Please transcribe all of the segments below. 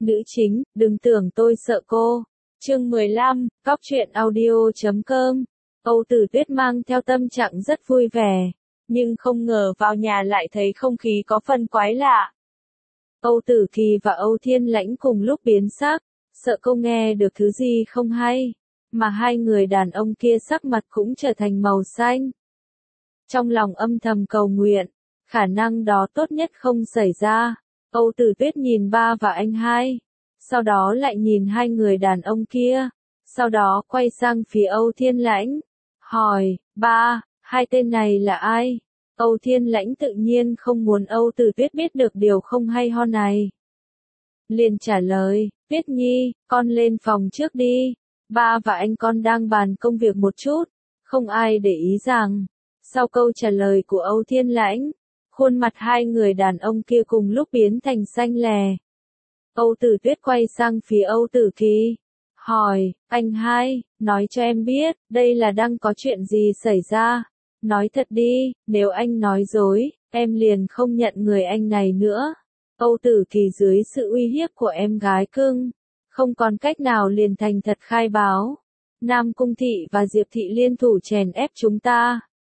Nữ chính, đừng tưởng tôi sợ cô. Chương 15, Cóc truyện audio.com. Âu Tử Tuyết mang theo tâm trạng rất vui vẻ, nhưng không ngờ vào nhà lại thấy không khí có phần quái lạ. Âu Tử Kỳ và Âu Thiên Lãnh cùng lúc biến sắc, sợ cô nghe được thứ gì không hay, mà hai người đàn ông kia sắc mặt cũng trở thành màu xanh. Trong lòng âm thầm cầu nguyện, khả năng đó tốt nhất không xảy ra. Âu Tử Tuyết nhìn ba và anh hai, sau đó lại nhìn hai người đàn ông kia, sau đó quay sang phía Âu Thiên Lãnh, hỏi, ba, hai tên này là ai? Âu Thiên Lãnh tự nhiên không muốn Âu Tử Tuyết biết được điều không hay ho này. Liền trả lời, Tuyết Nhi, con lên phòng trước đi, ba và anh con đang bàn công việc một chút, không ai để ý rằng. Sau câu trả lời của Âu Thiên Lãnh, khuôn mặt hai người đàn ông kia cùng lúc biến thành xanh lè. Âu Tử Tuyết quay sang phía Âu Tử Kỳ, hỏi, anh hai, nói cho em biết, đây là đang có chuyện gì xảy ra? Nói thật đi, nếu anh nói dối, em liền không nhận người anh này nữa. Âu Tử Kỳ dưới sự uy hiếp của em gái cưng, không còn cách nào liền thành thật khai báo. Nam Cung Thị và Diệp Thị liên thủ chèn ép chúng ta.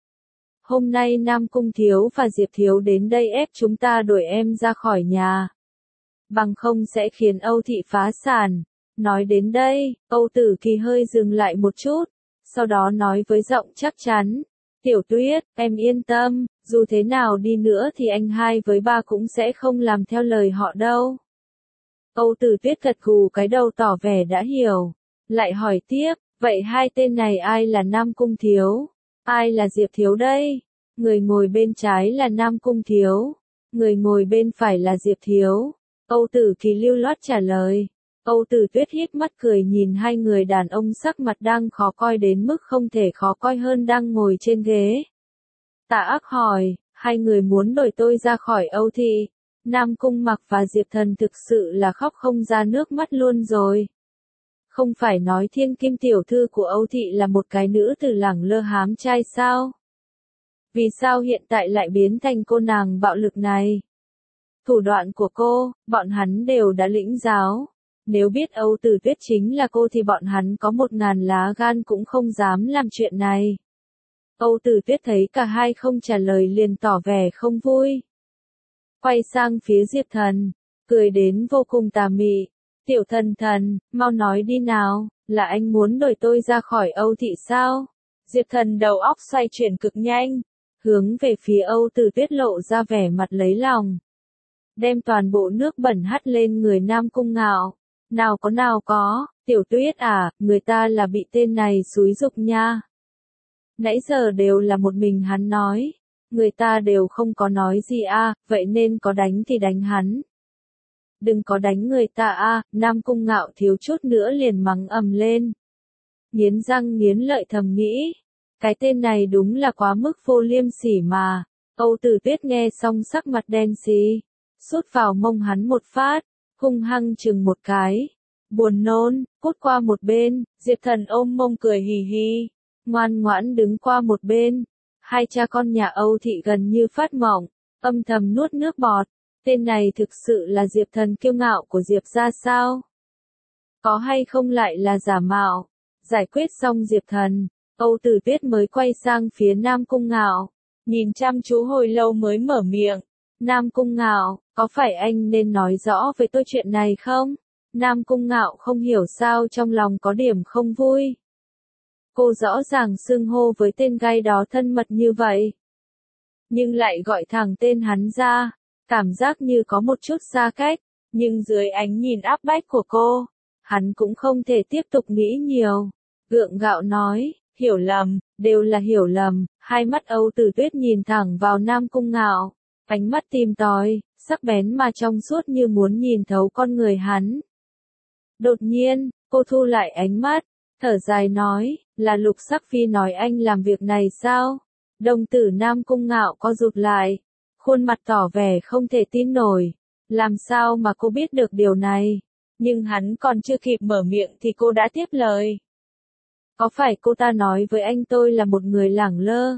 Hôm nay Nam Cung Thiếu và Diệp Thiếu đến đây ép chúng ta đuổi em ra khỏi nhà. Bằng không sẽ khiến Âu Thị phá sản. Nói đến đây, Âu Tử Kỳ hơi dừng lại một chút, sau đó nói với giọng chắc chắn. Tiểu Tuyết, em yên tâm, dù thế nào đi nữa thì anh hai với ba cũng sẽ không làm theo lời họ đâu. Âu Tử Tuyết gật gù cái đầu tỏ vẻ đã hiểu, lại hỏi tiếp, vậy hai tên này ai là Nam Cung Thiếu? Ai là Diệp Thiếu đây? Người ngồi bên trái là Nam Cung Thiếu, người ngồi bên phải là Diệp Thiếu. Âu Tử Kỳ lưu loát trả lời. Âu Tử Tuyết híp mắt cười nhìn hai người đàn ông sắc mặt đang khó coi đến mức không thể khó coi hơn đang ngồi trên ghế. Tà Ác hỏi, hai người muốn đuổi tôi ra khỏi Âu Thị. Nam Cung Mặc và Diệp Thần thực sự là khóc không ra nước mắt luôn rồi. Không phải nói Thiên Kim tiểu thư của Âu Thị là một cái nữ tử lẳng lơ hám trai sao? Vì sao hiện tại lại biến thành cô nàng bạo lực này? Thủ đoạn của cô, bọn hắn đều đã lĩnh giáo. Nếu biết Âu Tử Tuyết chính là cô thì bọn hắn có 1000 lá gan cũng không dám làm chuyện này. Âu Tử Tuyết thấy cả hai không trả lời liền tỏ vẻ không vui. Quay sang phía Diệp Thần, cười đến vô cùng tà mị. Tiểu Thần Thần, mau nói đi nào, là anh muốn đuổi tôi ra khỏi Âu Thị sao? Diệp Thần đầu óc xoay chuyển cực nhanh, hướng về phía Âu Tử Tuyết lộ ra vẻ mặt lấy lòng. Đem toàn bộ nước bẩn hắt lên người Nam Cung Ngạo. Nào có, Tiểu Tuyết à, người ta là bị tên này xúi giục nha. Nãy giờ đều là một mình hắn nói, người ta đều không có nói gì à, vậy nên có đánh thì đánh hắn. Đừng có đánh người ta à, Nam Cung Ngạo thiếu chút nữa liền mắng ầm lên. Nghiến răng nghiến lợi thầm nghĩ, cái tên này đúng là quá mức vô liêm sỉ mà. Âu Tử Tuyết nghe xong sắc mặt đen xì, sút vào mông hắn một phát, hung hăng chừng một cái. Buồn nôn, cút qua một bên. Diệp Thần ôm mông cười hì hì, ngoan ngoãn đứng qua một bên. Hai cha con nhà Âu Thị gần như phát mộng, âm thầm nuốt nước bọt. Tên này thực sự là Diệp Thần kiêu ngạo của Diệp gia sao? Có hay không lại là giả mạo? Giải quyết xong Diệp Thần, Âu Tử Tuyết mới quay sang phía Nam Cung Ngạo, nhìn chăm chú hồi lâu mới mở miệng. Nam Cung Ngạo, có phải anh nên nói rõ với tôi chuyện này không? Nam Cung Ngạo không hiểu sao trong lòng có điểm không vui. Cô rõ ràng xưng hô với tên gai đó thân mật như vậy, nhưng lại gọi thẳng tên hắn ra, cảm giác như có một chút xa cách, nhưng dưới ánh nhìn áp bách của cô, hắn cũng không thể tiếp tục nghĩ nhiều. Gượng gạo nói, hiểu lầm, đều là hiểu lầm. Hai mắt Âu Tử Tuyết nhìn thẳng vào Nam Cung Ngạo, ánh mắt tìm tòi, sắc bén mà trong suốt như muốn nhìn thấu con người hắn. Đột nhiên, cô thu lại ánh mắt, thở dài nói, là Lục Sắc Phi nói anh làm việc này sao? Đồng tử Nam Cung Ngạo co rụt lại, khuôn mặt tỏ vẻ không thể tin nổi. Làm sao mà cô biết được điều này? Nhưng hắn còn chưa kịp mở miệng thì cô đã tiếp lời. Có phải cô ta nói với anh tôi là một người lẳng lơ,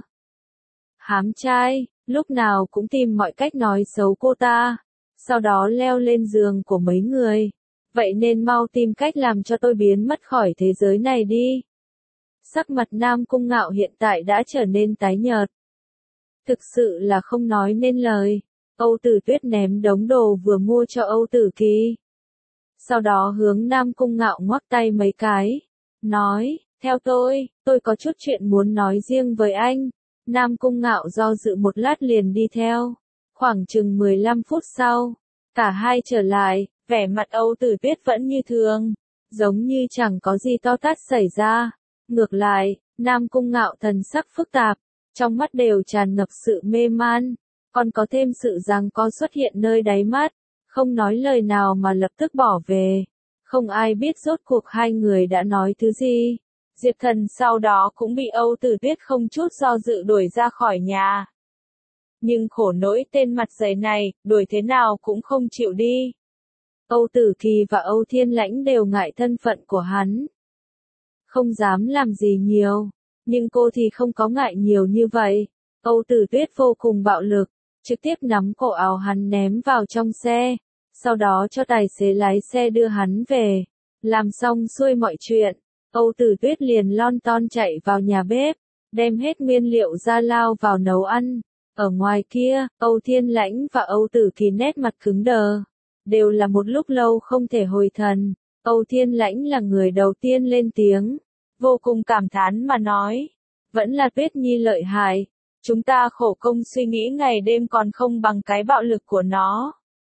hám trai, lúc nào cũng tìm mọi cách nói xấu cô ta, sau đó leo lên giường của mấy người, vậy nên mau tìm cách làm cho tôi biến mất khỏi thế giới này đi. Sắc mặt Nam Cung Ngạo hiện tại đã trở nên tái nhợt. Thực sự là không nói nên lời. Âu Tử Tuyết ném đống đồ vừa mua cho Âu Tử Kỳ. Sau đó hướng Nam Cung Ngạo ngoắc tay mấy cái. Nói, theo tôi có chút chuyện muốn nói riêng với anh. Nam Cung Ngạo do dự một lát liền đi theo. Khoảng chừng 15 phút sau, cả hai trở lại, vẻ mặt Âu Tử Tuyết vẫn như thường, giống như chẳng có gì to tát xảy ra. Ngược lại, Nam Cung Ngạo thần sắc phức tạp, trong mắt đều tràn ngập sự mê man, còn có thêm sự giằng co xuất hiện nơi đáy mắt, không nói lời nào mà lập tức bỏ về. Không ai biết rốt cuộc hai người đã nói thứ gì. Diệp Thần sau đó cũng bị Âu Tử Tuyết không chút do dự đuổi ra khỏi nhà. Nhưng khổ nỗi tên mặt dày này, đuổi thế nào cũng không chịu đi. Âu Tử Kỳ và Âu Thiên Lãnh đều ngại thân phận của hắn. Không dám làm gì nhiều, nhưng cô thì không có ngại nhiều như vậy. Âu Tử Tuyết vô cùng bạo lực, trực tiếp nắm cổ áo hắn ném vào trong xe, sau đó cho tài xế lái xe đưa hắn về. Làm xong xuôi mọi chuyện, Âu Tử Tuyết liền lon ton chạy vào nhà bếp, đem hết nguyên liệu ra lao vào nấu ăn. Ở ngoài kia, Âu Thiên Lãnh và Âu Tử Kỳ nét mặt cứng đờ, đều là một lúc lâu không thể hồi thần. Âu Thiên Lãnh là người đầu tiên lên tiếng, vô cùng cảm thán mà nói, vẫn là Tuyết Nhi lợi hại, chúng ta khổ công suy nghĩ ngày đêm còn không bằng cái bạo lực của nó.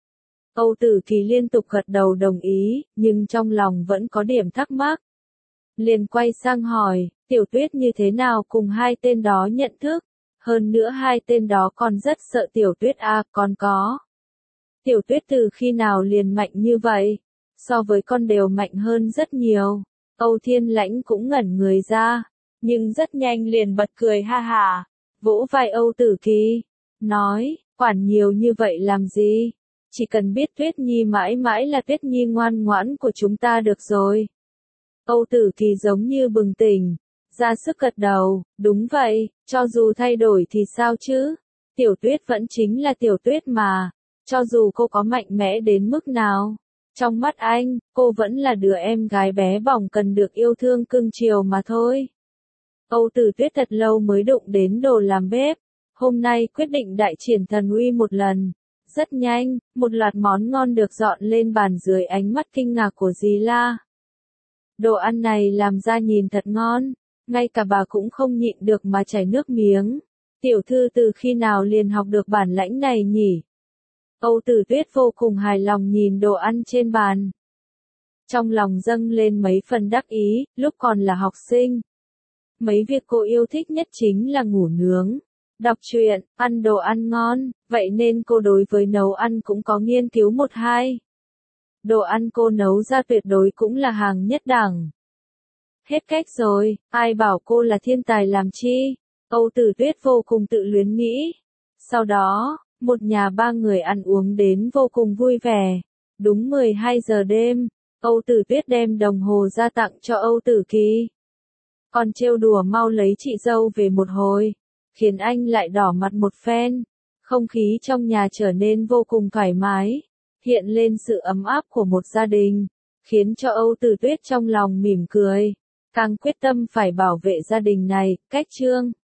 Âu Tử Kỳ liên tục gật đầu đồng ý, nhưng trong lòng vẫn có điểm thắc mắc. Liền quay sang hỏi, Tiểu Tuyết như thế nào cùng hai tên đó nhận thức? Hơn nữa hai tên đó còn rất sợ Tiểu Tuyết à, còn có. Tiểu Tuyết từ khi nào liền mạnh như vậy? So với con đều mạnh hơn rất nhiều. Âu Thiên Lãnh cũng ngẩn người ra, nhưng rất nhanh liền bật cười ha hả, vỗ vai Âu Tử Kỳ, nói, quản nhiều như vậy làm gì? Chỉ cần biết Tuyết Nhi mãi mãi là Tuyết Nhi ngoan ngoãn của chúng ta được rồi. Âu Tử Kỳ giống như bừng tỉnh, ra sức gật đầu, đúng vậy, cho dù thay đổi thì sao chứ? Tiểu Tuyết vẫn chính là Tiểu Tuyết mà, cho dù cô có mạnh mẽ đến mức nào. Trong mắt anh, cô vẫn là đứa em gái bé bỏng cần được yêu thương cưng chiều mà thôi. Âu Tử Tuyết thật lâu mới đụng đến đồ làm bếp, hôm nay quyết định đại triển thần uy một lần. Rất nhanh, một loạt món ngon được dọn lên bàn dưới ánh mắt kinh ngạc của dì La. Đồ ăn này làm ra nhìn thật ngon, ngay cả bà cũng không nhịn được mà chảy nước miếng. Tiểu thư từ khi nào liền học được bản lãnh này nhỉ? Âu Tử Tuyết vô cùng hài lòng nhìn đồ ăn trên bàn. Trong lòng dâng lên mấy phần đắc ý, lúc còn là học sinh. Mấy việc cô yêu thích nhất chính là ngủ nướng, đọc truyện, ăn đồ ăn ngon, vậy nên cô đối với nấu ăn cũng có nghiên cứu một hai. Đồ ăn cô nấu ra tuyệt đối cũng là hàng nhất đẳng. Hết cách rồi, ai bảo cô là thiên tài làm chi? Âu Tử Tuyết vô cùng tự luyến nghĩ. Sau đó, một nhà ba người ăn uống đến vô cùng vui vẻ. Đúng 12 giờ đêm, Âu Tử Tuyết đem đồng hồ ra tặng cho Âu Tử Kỳ. Còn trêu đùa mau lấy chị dâu về một hồi, khiến anh lại đỏ mặt một phen. Không khí trong nhà trở nên vô cùng thoải mái, hiện lên sự ấm áp của một gia đình, khiến cho Âu Tử Tuyết trong lòng mỉm cười, càng quyết tâm phải bảo vệ gia đình này. Cách chương